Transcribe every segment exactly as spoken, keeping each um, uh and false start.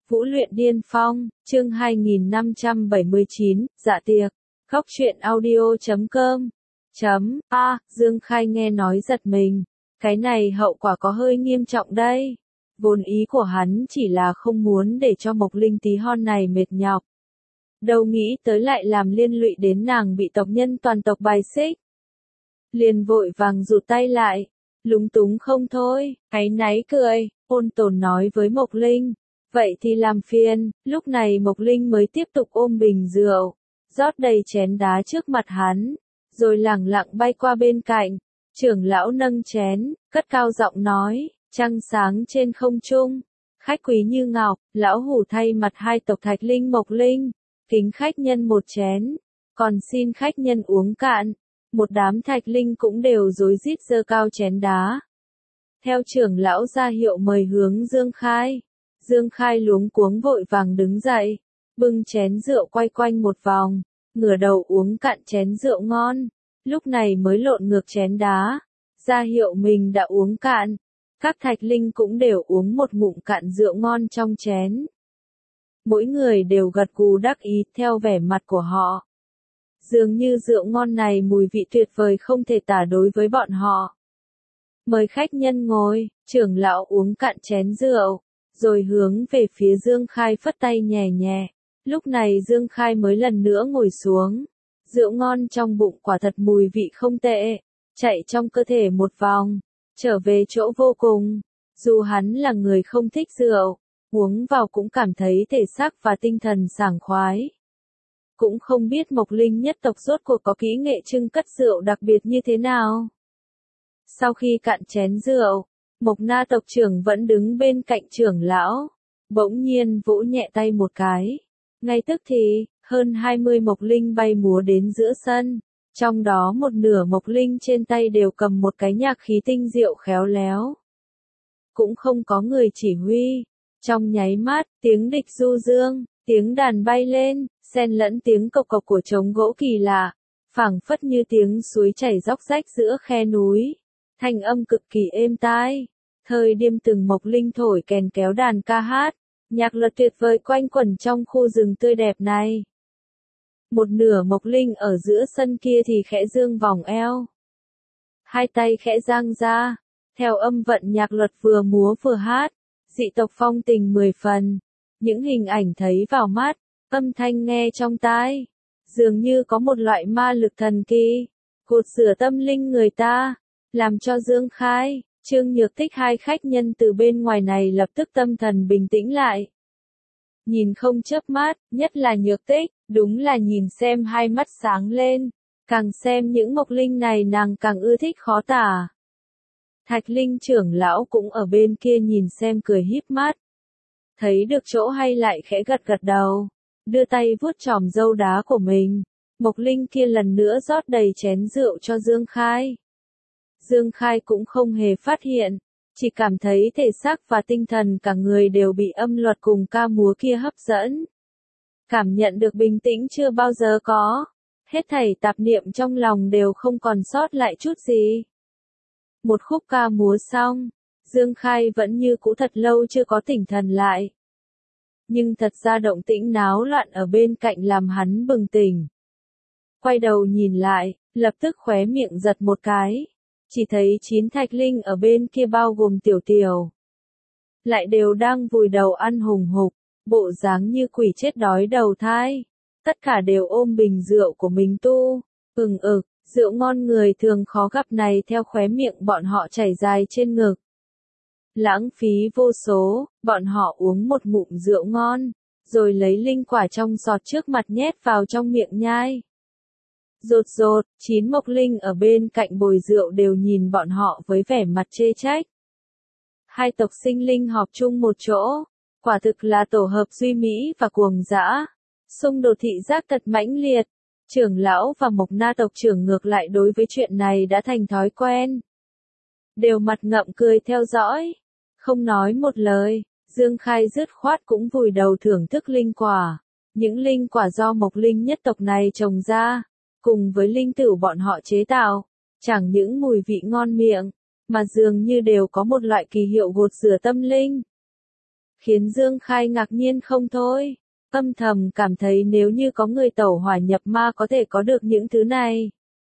Vũ luyện điên phong, chương hai nghìn năm trăm bảy mươi chín, dạ tiệc. Góc truyện audio chấm com. Chấm, a, Dương Khai nghe nói giật mình. Cái này hậu quả có hơi nghiêm trọng đây. Vốn ý của hắn chỉ là không muốn để cho Mộc Linh tí hon này mệt nhọc. Đâu nghĩ tới lại làm liên lụy đến nàng bị tộc nhân toàn tộc bài xích. Liền vội vàng rụt tay lại. Lúng túng không thôi, áy náy cười, ôn tồn nói với Mộc Linh. Vậy thì làm phiền, lúc này Mộc Linh mới tiếp tục ôm bình rượu, rót đầy chén đá trước mặt hắn, rồi lẳng lặng bay qua bên cạnh. Trưởng lão nâng chén, cất cao giọng nói, trăng sáng trên không trung, khách quý như ngọc, lão hủ thay mặt hai tộc Thạch Linh Mộc Linh, kính khách nhân một chén, còn xin khách nhân uống cạn. Một đám Thạch Linh cũng đều rối rít giơ cao chén đá. Theo trưởng lão ra hiệu mời hướng Dương Khai. Dương Khai luống cuống vội vàng đứng dậy, bưng chén rượu quay quanh một vòng, ngửa đầu uống cạn chén rượu ngon, lúc này mới lộn ngược chén đá, ra hiệu mình đã uống cạn. Các Thạch Linh cũng đều uống một ngụm cạn rượu ngon trong chén. Mỗi người đều gật gù đắc ý theo vẻ mặt của họ. Dường như rượu ngon này mùi vị tuyệt vời không thể tả đối với bọn họ. Mời khách nhân ngồi, trưởng lão uống cạn chén rượu, rồi hướng về phía Dương Khai phất tay nhẹ nhẹ. Lúc này Dương Khai mới lần nữa ngồi xuống. Rượu ngon trong bụng quả thật mùi vị không tệ, chạy trong cơ thể một vòng, trở về chỗ vô cùng. Dù hắn là người không thích rượu, uống vào cũng cảm thấy thể xác và tinh thần sảng khoái. Cũng không biết Mộc Linh nhất tộc rốt cuộc có kỹ nghệ trưng cất rượu đặc biệt như thế nào. Sau khi cạn chén rượu, Mộc Na tộc trưởng vẫn đứng bên cạnh trưởng lão, bỗng nhiên vỗ nhẹ tay một cái. Ngay tức thì, hơn hai mươi Mộc Linh bay múa đến giữa sân, trong đó một nửa Mộc Linh trên tay đều cầm một cái nhạc khí tinh diệu khéo léo. Cũng không có người chỉ huy, trong nháy mắt, tiếng địch du dương, tiếng đàn bay lên, xen lẫn tiếng cộc cộc của trống gỗ kỳ lạ, phảng phất như tiếng suối chảy róc rách giữa khe núi. Thanh âm cực kỳ êm tai. Thời điểm từng Mộc Linh thổi kèn kéo đàn ca hát, nhạc luật tuyệt vời quanh quẩn trong khu rừng tươi đẹp này. Một nửa Mộc Linh ở giữa sân kia thì khẽ dương vòng eo, hai tay khẽ dang ra, theo âm vận nhạc luật vừa múa vừa hát, dị tộc phong tình mười phần. Những hình ảnh thấy vào mắt, âm thanh nghe trong tai, dường như có một loại ma lực thần kỳ, cột rửa tâm linh người ta, làm cho Dương Khai, Trương Nhược Tích hai khách nhân từ bên ngoài này lập tức tâm thần bình tĩnh lại. Nhìn không chớp mắt, nhất là Nhược Tích, đúng là nhìn xem hai mắt sáng lên, càng xem những Mộc Linh này nàng càng ưa thích khó tả. Thạch Linh trưởng lão cũng ở bên kia nhìn xem cười híp mắt. Thấy được chỗ hay lại khẽ gật gật đầu, đưa tay vuốt chòm râu đá của mình. Mộc Linh kia lần nữa rót đầy chén rượu cho Dương Khai. Dương Khai cũng không hề phát hiện, chỉ cảm thấy thể xác và tinh thần cả người đều bị âm luật cùng ca múa kia hấp dẫn. Cảm nhận được bình tĩnh chưa bao giờ có, hết thảy tạp niệm trong lòng đều không còn sót lại chút gì. Một khúc ca múa xong, Dương Khai vẫn như cũ thật lâu chưa có tỉnh thần lại. Nhưng thật ra động tĩnh náo loạn ở bên cạnh làm hắn bừng tỉnh. Quay đầu nhìn lại, lập tức khóe miệng giật một cái. Chỉ thấy chín Thạch Linh ở bên kia bao gồm Tiểu Tiểu, lại đều đang vùi đầu ăn hùng hục, bộ dáng như quỷ chết đói đầu thai. Tất cả đều ôm bình rượu của mình tu, ừng ực, rượu ngon người thường khó gặp này theo khóe miệng bọn họ chảy dài trên ngực. Lãng phí vô số, bọn họ uống một ngụm rượu ngon, rồi lấy linh quả trong sọt trước mặt nhét vào trong miệng nhai. Rột rột, chín Mộc Linh ở bên cạnh bồi rượu đều nhìn bọn họ với vẻ mặt chê trách. Hai tộc sinh linh họp chung một chỗ, quả thực là tổ hợp duy mỹ và cuồng dã. Xung đột thị giác thật mãnh liệt, trưởng lão và Mộc Na tộc trưởng ngược lại đối với chuyện này đã thành thói quen. Đều mặt ngậm cười theo dõi, không nói một lời. Dương Khai dứt khoát cũng vùi đầu thưởng thức linh quả. Những linh quả do Mộc Linh nhất tộc này trồng ra, cùng với linh tửu bọn họ chế tạo, chẳng những mùi vị ngon miệng, mà dường như đều có một loại kỳ hiệu gột rửa tâm linh. khiến Dương Khai ngạc nhiên không thôi. Âm thầm cảm thấy nếu như có người tẩu hỏa nhập ma có thể có được những thứ này.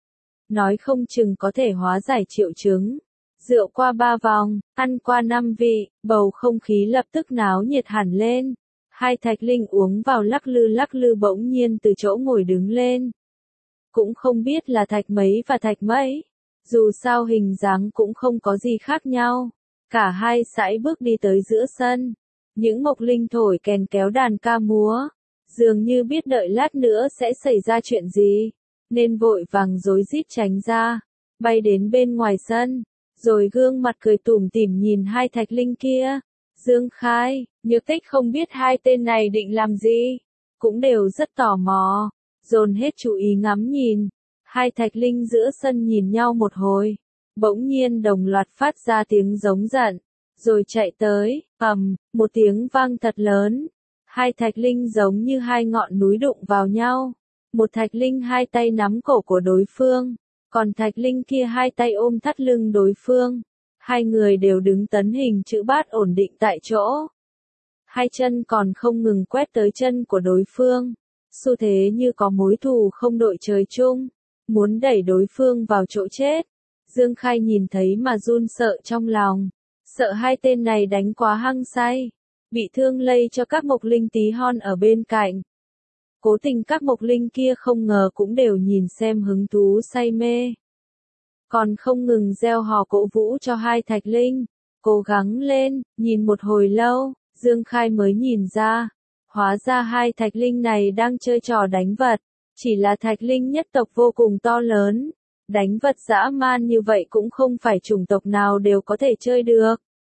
Nói không chừng có thể hóa giải triệu chứng. Rượu qua ba vòng, ăn qua năm vị, bầu không khí lập tức náo nhiệt hẳn lên. Hai Thạch Linh uống vào lắc lư lắc lư bỗng nhiên từ chỗ ngồi đứng lên. Cũng không biết là Thạch mấy và Thạch mấy. Dù sao hình dáng cũng không có gì khác nhau. Cả hai sải bước đi tới giữa sân. Những Mộc Linh thổi kèn kéo đàn ca múa. Dường như biết đợi lát nữa sẽ xảy ra chuyện gì. Nên vội vàng rối rít tránh ra. Bay đến bên ngoài sân. Rồi gương mặt cười tủm tỉm nhìn hai Thạch Linh kia. Dương Khai, Nhược Tích không biết hai tên này định làm gì. Cũng đều rất tò mò. Dồn hết chú ý ngắm nhìn. Hai Thạch Linh giữa sân nhìn nhau một hồi. Bỗng nhiên đồng loạt phát ra tiếng giống giận. Rồi chạy tới, ầm, một tiếng vang thật lớn. Hai Thạch Linh giống như hai ngọn núi đụng vào nhau. Một Thạch Linh hai tay nắm cổ của đối phương. Còn Thạch Linh kia hai tay ôm thắt lưng đối phương. Hai người đều đứng tấn hình chữ bát ổn định tại chỗ. Hai chân còn không ngừng quét tới chân của đối phương. Xu thế như có mối thù không đội trời chung. Muốn đẩy đối phương vào chỗ chết. Dương Khai nhìn thấy mà run sợ trong lòng. Sợ hai tên này đánh quá hăng say. Bị thương lây cho các Mộc Linh tí hon ở bên cạnh. Cố tình các Mộc Linh kia không ngờ cũng đều nhìn xem hứng thú say mê. Còn không ngừng gieo hò cổ vũ cho hai Thạch Linh. Cố gắng lên, nhìn một hồi lâu, Dương Khai mới nhìn ra. Hóa ra hai Thạch Linh này đang chơi trò đánh vật. Chỉ là Thạch Linh nhất tộc vô cùng to lớn. Đánh vật dã man như vậy cũng không phải chủng tộc nào đều có thể chơi được.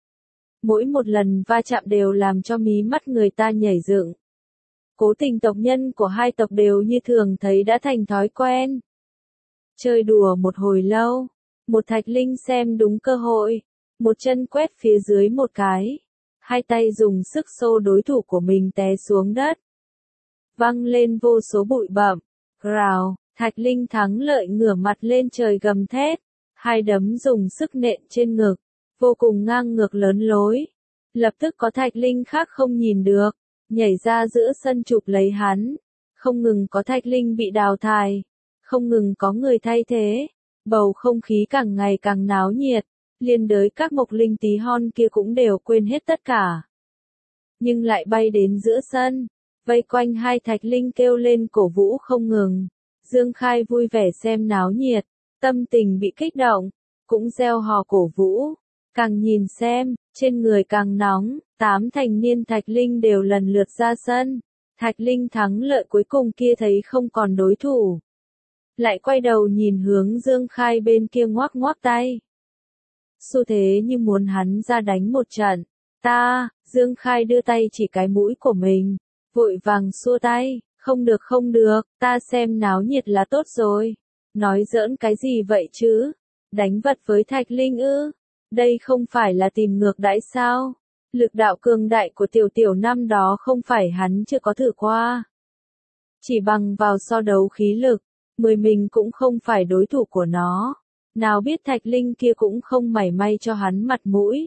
Mỗi một lần va chạm đều làm cho mí mắt người ta nhảy dựng. Cố tình tộc nhân của hai tộc đều như thường thấy đã thành thói quen. Chơi đùa một hồi lâu, một Thạch Linh xem đúng cơ hội, một chân quét phía dưới một cái, hai tay dùng sức xô đối thủ của mình té xuống đất. Văng lên vô số bụi bặm, rào, Thạch Linh thắng lợi ngửa mặt lên trời gầm thét, hai đấm dùng sức nện trên ngực, vô cùng ngang ngược lớn lối. Lập tức có Thạch Linh khác không nhìn được, nhảy ra giữa sân chụp lấy hắn. Không ngừng có Thạch Linh bị đào thải, không ngừng có người thay thế. Bầu không khí càng ngày càng náo nhiệt, liên đới các Mộc Linh tí hon kia cũng đều quên hết tất cả. Nhưng lại bay đến giữa sân, vây quanh hai Thạch Linh kêu lên cổ vũ không ngừng. Dương Khai vui vẻ xem náo nhiệt, tâm tình bị kích động, cũng reo hò cổ vũ. Càng nhìn xem, trên người càng nóng, tám thành niên Thạch Linh đều lần lượt ra sân. Thạch Linh thắng lợi cuối cùng kia thấy không còn đối thủ. Lại quay đầu nhìn hướng Dương Khai bên kia ngoác ngoác tay. Xu thế như muốn hắn ra đánh một trận. Ta, Dương Khai đưa tay chỉ cái mũi của mình, vội vàng xua tay, không được không được, ta xem náo nhiệt là tốt rồi. Nói giỡn cái gì vậy chứ? Đánh vật với Thạch Linh ư? Đây không phải là tìm ngược đãi sao? Lực đạo cường đại của tiểu tiểu năm đó không phải hắn chưa có thử qua. Chỉ bằng vào so đấu khí lực, mười mình cũng không phải đối thủ của nó. Nào biết Thạch Linh kia cũng không mảy may cho hắn mặt mũi.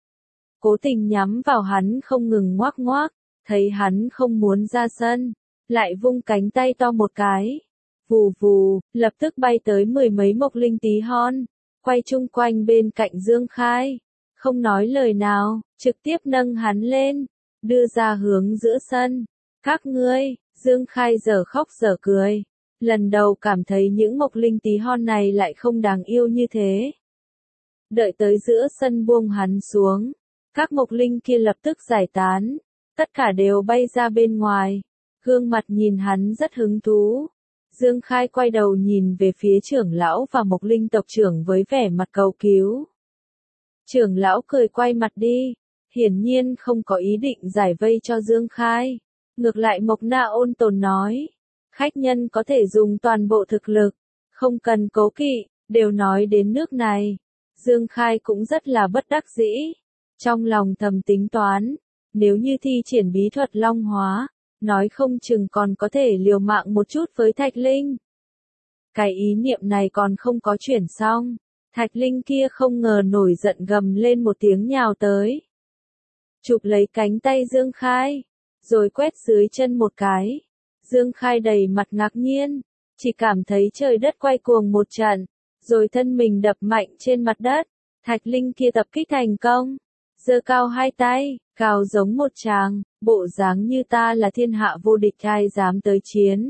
Cố tình nhắm vào hắn không ngừng ngoác ngoác, thấy hắn không muốn ra sân, lại vung cánh tay to một cái. Vù vù, lập tức bay tới mười mấy Mộc Linh tí hon, quay chung quanh bên cạnh Dương Khai. Không nói lời nào, trực tiếp nâng hắn lên, đưa ra hướng giữa sân. Các ngươi, Dương Khai giờ khóc giờ cười. Lần đầu cảm thấy những Mộc Linh tí hon này lại không đáng yêu như thế. Đợi tới giữa sân buông hắn xuống, các Mộc Linh kia lập tức giải tán, tất cả đều bay ra bên ngoài, gương mặt nhìn hắn rất hứng thú. Dương Khai quay đầu nhìn về phía trưởng lão và Mộc Linh tộc trưởng với vẻ mặt cầu cứu. Trưởng lão cười quay mặt đi, hiển nhiên không có ý định giải vây cho Dương Khai. Ngược lại Mộc Na ôn tồn nói, khách nhân có thể dùng toàn bộ thực lực, không cần cố kỵ, đều nói đến nước này. Dương Khai cũng rất là bất đắc dĩ, trong lòng thầm tính toán, nếu như thi triển bí thuật long hóa, nói không chừng còn có thể liều mạng một chút với Thạch Linh. Cái ý niệm này còn không có chuyển xong, Thạch Linh kia không ngờ nổi giận gầm lên một tiếng nhào tới. chụp lấy cánh tay Dương Khai, rồi quét dưới chân một cái. Dương Khai đầy mặt ngạc nhiên, chỉ cảm thấy trời đất quay cuồng một trận, rồi thân mình đập mạnh trên mặt đất. Thạch Linh kia tập kích thành công, giơ cao hai tay, cao giống một tràng, bộ dáng như ta là thiên hạ vô địch ai dám tới chiến.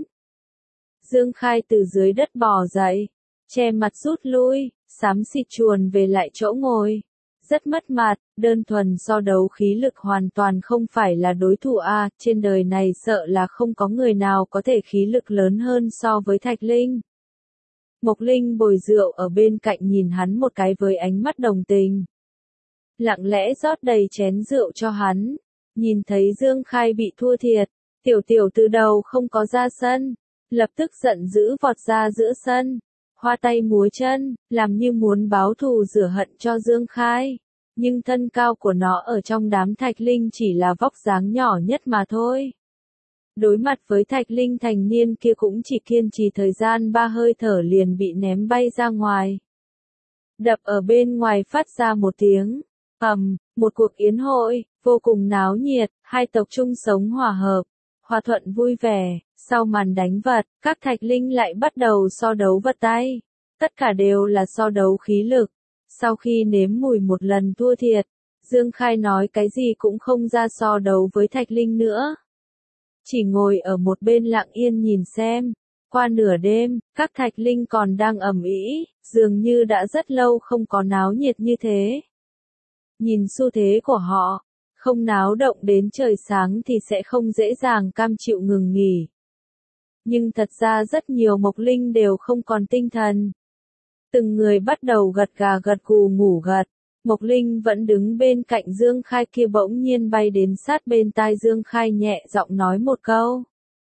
Dương Khai từ dưới đất bò dậy, che mặt rút lui, xám xịt chuồn về lại chỗ ngồi. Rất mất mặt, đơn thuần so đấu khí lực hoàn toàn không phải là đối thủ a, trên đời này sợ là không có người nào có thể khí lực lớn hơn so với Thạch Linh. Mộc Linh bồi rượu ở bên cạnh nhìn hắn một cái với ánh mắt đồng tình. Lặng lẽ rót đầy chén rượu cho hắn, nhìn thấy Dương Khai bị thua thiệt, tiểu tiểu từ đầu không có ra sân, lập tức giận dữ vọt ra giữa sân, hoa tay múa chân, làm như muốn báo thù rửa hận cho Dương Khai. Nhưng thân cao của nó ở trong đám Thạch Linh chỉ là vóc dáng nhỏ nhất mà thôi. Đối mặt với Thạch Linh thành niên kia cũng chỉ kiên trì thời gian ba hơi thở liền bị ném bay ra ngoài. Đập ở bên ngoài phát ra một tiếng ầm, một cuộc yến hội, vô cùng náo nhiệt, hai tộc chung sống hòa hợp, hòa thuận vui vẻ. Sau màn đánh vật, các Thạch Linh lại bắt đầu so đấu vật tay. Tất cả đều là so đấu khí lực. Sau khi nếm mùi một lần thua thiệt, Dương Khai nói cái gì cũng không ra so đấu với Thạch Linh nữa. Chỉ ngồi ở một bên lặng yên nhìn xem. Qua nửa đêm, các Thạch Linh còn đang ầm ĩ, dường như đã rất lâu không có náo nhiệt như thế. Nhìn xu thế của họ, không náo động đến trời sáng thì sẽ không dễ dàng cam chịu ngừng nghỉ. Nhưng thật ra rất nhiều Mộc Linh đều không còn tinh thần. Từng người bắt đầu gật gà gật gù ngủ gật. Mộc Linh vẫn đứng bên cạnh Dương Khai kia bỗng nhiên bay đến sát bên tai Dương Khai nhẹ giọng nói một câu.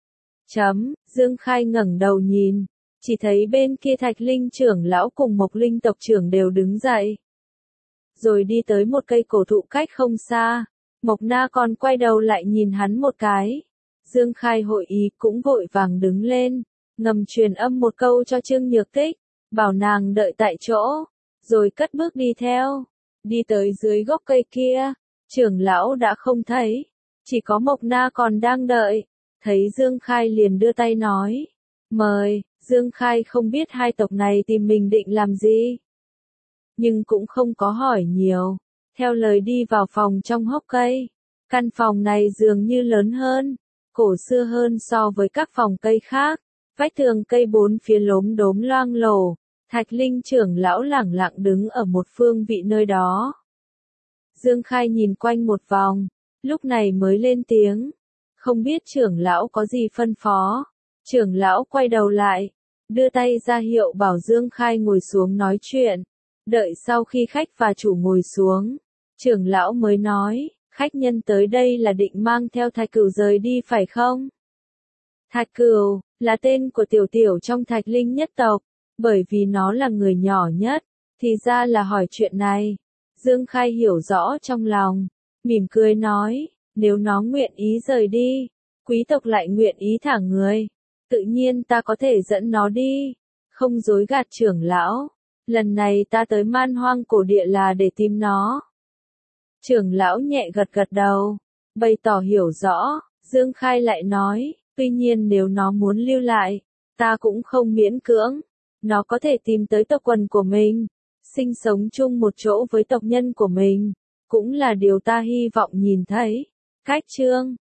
Chấm, Dương Khai ngẩng đầu nhìn, chỉ thấy bên kia Thạch Linh trưởng lão cùng Mộc Linh tộc trưởng đều đứng dậy. Rồi đi tới một cây cổ thụ cách không xa, Mộc Na còn quay đầu lại nhìn hắn một cái. Dương Khai hội ý cũng vội vàng đứng lên, ngầm truyền âm một câu cho Trương Nhược Tích, bảo nàng đợi tại chỗ, rồi cất bước đi theo. Đi tới dưới gốc cây kia, trưởng lão đã không thấy, chỉ có Mộc Na còn đang đợi, thấy Dương Khai liền đưa tay nói, mời. Dương Khai không biết hai tộc này tìm mình định làm gì, nhưng cũng không có hỏi nhiều, theo lời đi vào phòng trong hốc cây. Căn phòng này dường như lớn hơn, cổ xưa hơn so với các phòng cây khác, vách tường cây bốn phía lốm đốm loang lổ. Thạch Linh trưởng lão lẳng lặng đứng ở một phương vị nơi đó. Dương Khai nhìn quanh một vòng, lúc này mới lên tiếng, không biết trưởng lão có gì phân phó. Trưởng lão quay đầu lại, đưa tay ra hiệu bảo Dương Khai ngồi xuống nói chuyện. Đợi sau khi khách và chủ ngồi xuống, trưởng lão mới nói, khách nhân tới đây là định mang theo Thạch Cửu rời đi phải không? Thạch Cửu là tên của tiểu tiểu trong Thạch Linh nhất tộc, bởi vì nó là người nhỏ nhất, thì ra là hỏi chuyện này. Dương Khai hiểu rõ trong lòng, mỉm cười nói, nếu nó nguyện ý rời đi, quý tộc lại nguyện ý thả người, tự nhiên ta có thể dẫn nó đi, không dối gạt trưởng lão. Lần này ta tới Man Hoang cổ địa là để tìm nó. Trưởng lão nhẹ gật gật đầu, bày tỏ hiểu rõ. Dương Khai lại nói, tuy nhiên nếu nó muốn lưu lại, ta cũng không miễn cưỡng. Nó có thể tìm tới tộc quần của mình, sinh sống chung một chỗ với tộc nhân của mình, cũng là điều ta hy vọng nhìn thấy. Cách chương